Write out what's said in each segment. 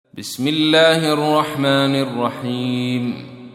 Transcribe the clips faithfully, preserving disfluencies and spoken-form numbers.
بسم الله الرحمن الرحيم.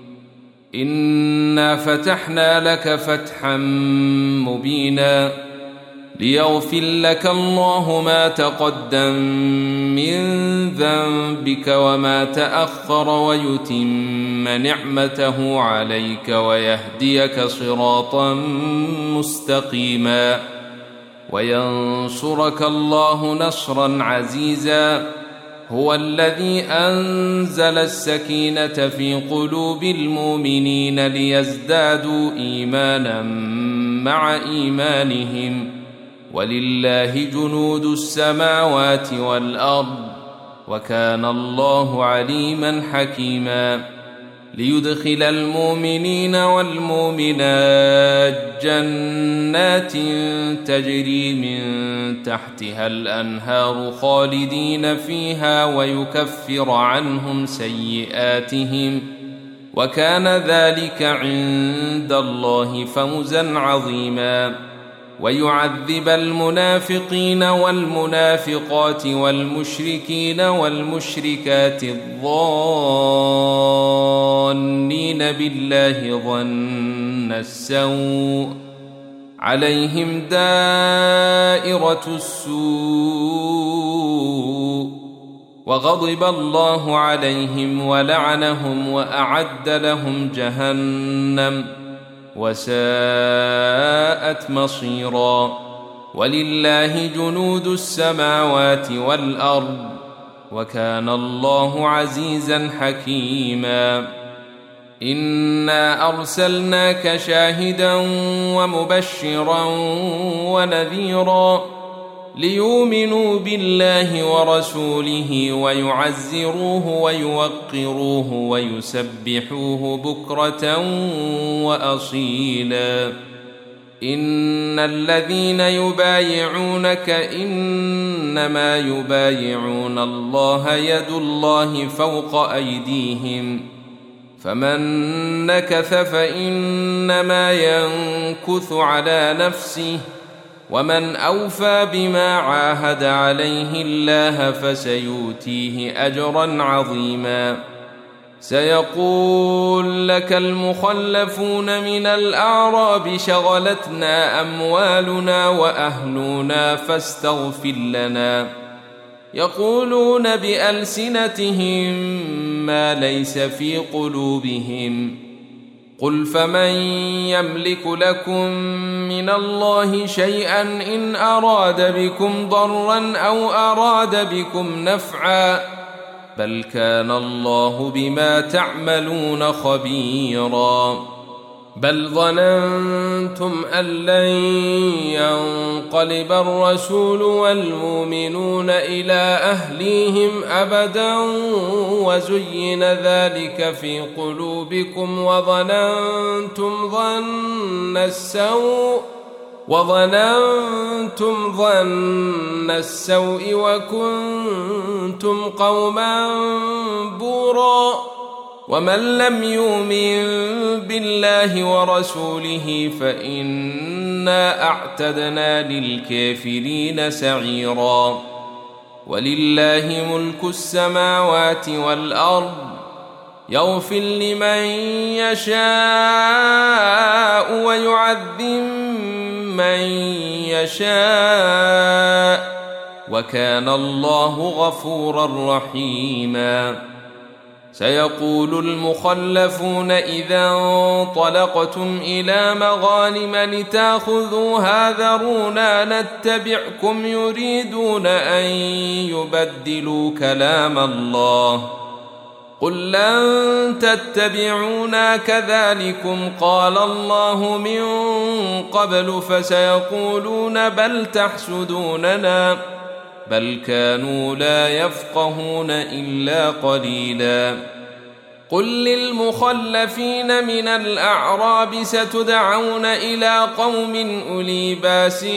إنا فتحنا لك فتحا مبينا ليغفر لك الله ما تقدم من ذنبك وما تأخر ويتم نعمته عليك ويهديك صراطا مستقيما وينصرك الله نصرا عزيزا. هو الذي أنزل السكينة في قلوب المؤمنين ليزدادوا إيمانا مع إيمانهم ولله جنود السماوات والأرض وكان الله عليما حكيما. ليدخل المؤمنين والمؤمنات جنات تجري من تحتها الأنهار خالدين فيها ويكفر عنهم سيئاتهم وكان ذلك عند الله فوزا عظيما. ويعذب المنافقين والمنافقات والمشركين والمشركات الظانين بالله ظن السوء عليهم دائرة السوء وغضب الله عليهم ولعنهم وأعد لهم جهنم وساءت مصيرا. ولله جنود السماوات والأرض وكان الله عزيزا حكيما. إنا أرسلناك شاهدا ومبشرا ونذيرا ليؤمنوا بالله ورسوله ويعزروه ويوقروه ويسبحوه بكرة وأصيلا. إن الذين يبايعونك إنما يبايعون الله يد الله فوق أيديهم فمن نكث فإنما ينكث على نفسه ومن أوفى بما عاهد عليه الله فسيؤتيه أجرا عظيما. سيقول لك المخلفون من الأعراب شغلتنا أموالنا وأهلنا فاستغفر لنا يقولون بألسنتهم ما ليس في قلوبهم قل فمن يملك لكم من الله شيئا إن أراد بكم ضرا أو أراد بكم نفعا بل كان الله بما تعملون خبيرا. بل ظننتم أن لن ينقلب الرسول والمؤمنون إلى أهليهم أبدا وزين ذلك في قلوبكم وظننتم ظن السوء وظننتم ظن السوء وكنتم قوما بورا. ومن لم يؤمن بالله ورسوله فإنا أعتدنا للكافرين سعيرا. ولله ملك السماوات والأرض يغفر لمن يشاء ويعذب من يشاء وكان الله غفورا رحيما. سيقول المخلفون إذا انطلقتم إلى مغانم لتأخذوها ذرونا نتبعكم يريدون أن يبدلوا كلام الله قل لن تتبعونا كذلكم قال الله من قبل فسيقولون بل تحسدوننا بل كانوا لا يفقهون إلا قليلا. قل للمخلفين من الأعراب ستدعون إلى قوم أولي بأس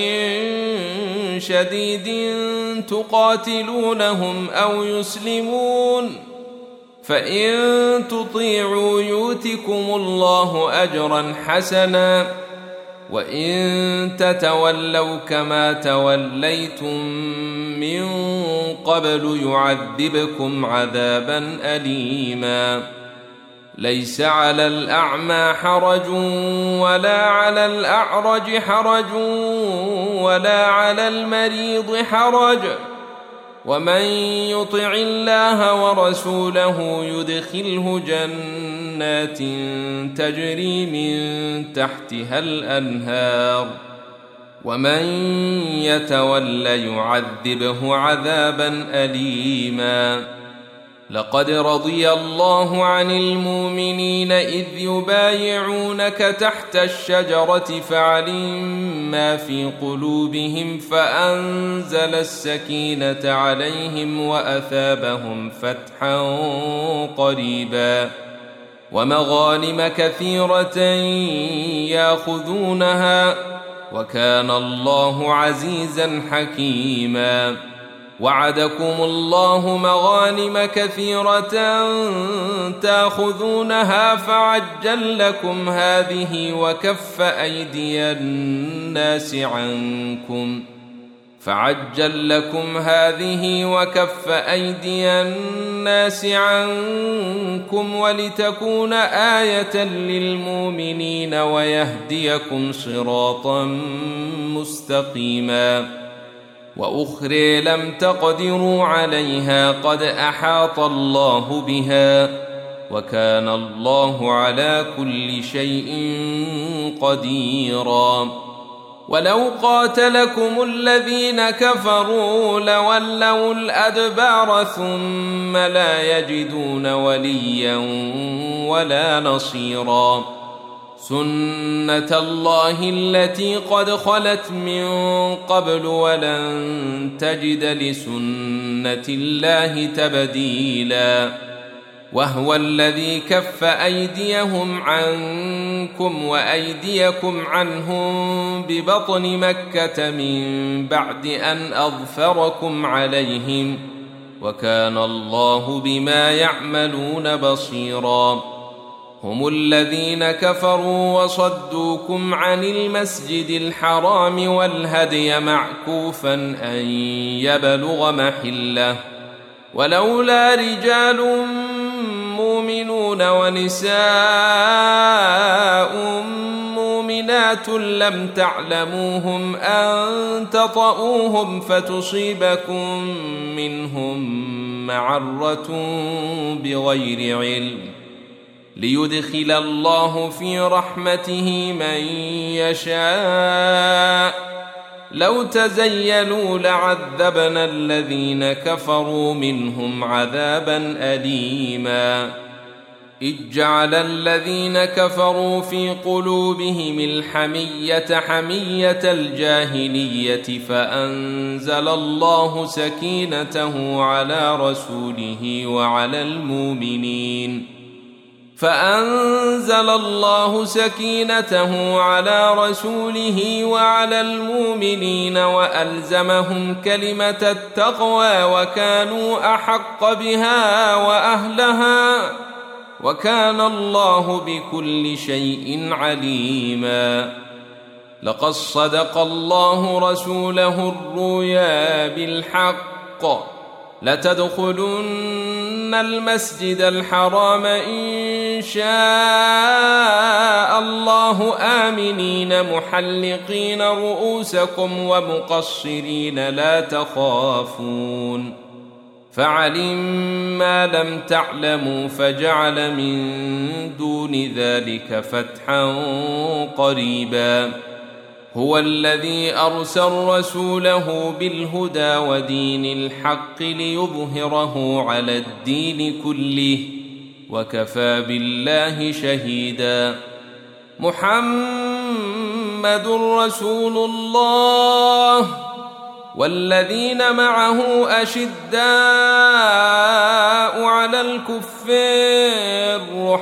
شديد تقاتلونهم أو يسلمون فإن تطيعوا يؤتكم الله أجرا حسنا وإن تتولوا كما توليتم من قبل يعذبكم عذابا أليما ليس على الأعمى حرج ولا على الأعرج حرج ولا على المريض حرج ومن يطع الله ورسوله يدخله جنات تجري من تحتها الأنهار ومن يتول يعذبه عذابا أليما لقد رضي الله عن المؤمنين إذ يبايعونك تحت الشجرة فعلم ما في قلوبهم فأنزل السكينة عليهم وأثابهم فتحا قريبا ومغانم كثيرة يأخذونها وكان الله عزيزا حكيما وعدكم الله مغانم كثيرة تأخذونها فعجل لكم هذه وكف أيدي الناس عنكم فعجل لكم هذه وكف أيدي الناس عنكم ولتكون آية للمؤمنين ويهديكم صراطا مستقيما وأخرى لم تقدروا عليها قد أحاط الله بها وكان الله على كل شيء قديرا ولو قاتلكم الذين كفروا لولوا الأدبار ثم لا يجدون وليا ولا نصيرا سنة الله التي قد خلت من قبل ولن تجد لسنة الله تبديلا وهو الذي كف أيديهم عنكم وأيديكم عنهم ببطن مكة من بعد أن أظفركم عليهم وكان الله بما يعملون بصيرا هم الذين كفروا وصدوكم عن المسجد الحرام والهدي معكوفا أن يبلغ محله ولولا رجال مؤمنون ونساء مؤمنات لم تعلموهم أن تطؤوهم فتصيبكم منهم معرة بغير علم ليدخل الله في رحمته من يشاء لو تزيلوا لعذبنا الذين كفروا منهم عذابا أليما إذ جعل الذين كفروا في قلوبهم الحمية حمية الجاهلية فأنزل الله سكينته على رسوله وعلى المؤمنين فأنزل الله سكينته على رسوله وعلى المؤمنين وألزمهم كلمة التقوى وكانوا أحق بها وأهلها وكان الله بكل شيء عليما لقد صدق الله رسوله الرؤيا بالحق لتدخلن المسجد الحرام إن شاء الله آمنين محلقين رؤوسكم ومقصرين لا تخافون فعلم ما لم تعلموا فجعل من دون ذلك فتحا قريبا هو الذي أرسل رسوله بالهدى ودين الحق ليظهره على الدين كله وكفى بالله شهيدا محمد رسول الله والذين معه أشداء على الكفار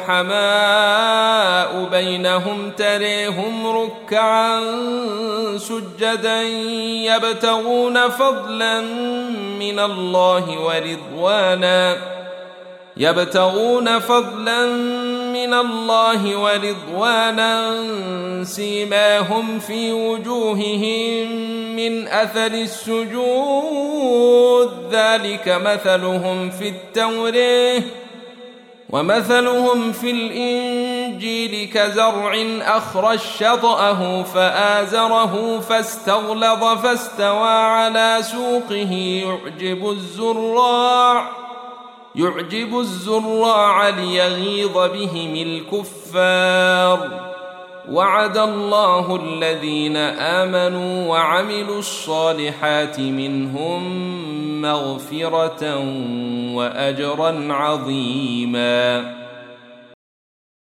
رحماء بينهم تريهم ركعا سجدا يبتغون فضلا من الله ورضوانا يبتغون فضلا من من الله ورضوانا سيماهم في وجوههم من أثر السجود ذلك مثلهم في التوراة ومثلهم في الإنجيل كزرع أخرج شطأه فآزره فاستغلظ فاستوى على سوقه يعجب الزراع يعجب الزراع ليغيظ بهم الكفار وعد الله الذين آمنوا وعملوا الصالحات منهم مغفرة وأجرا عظيما.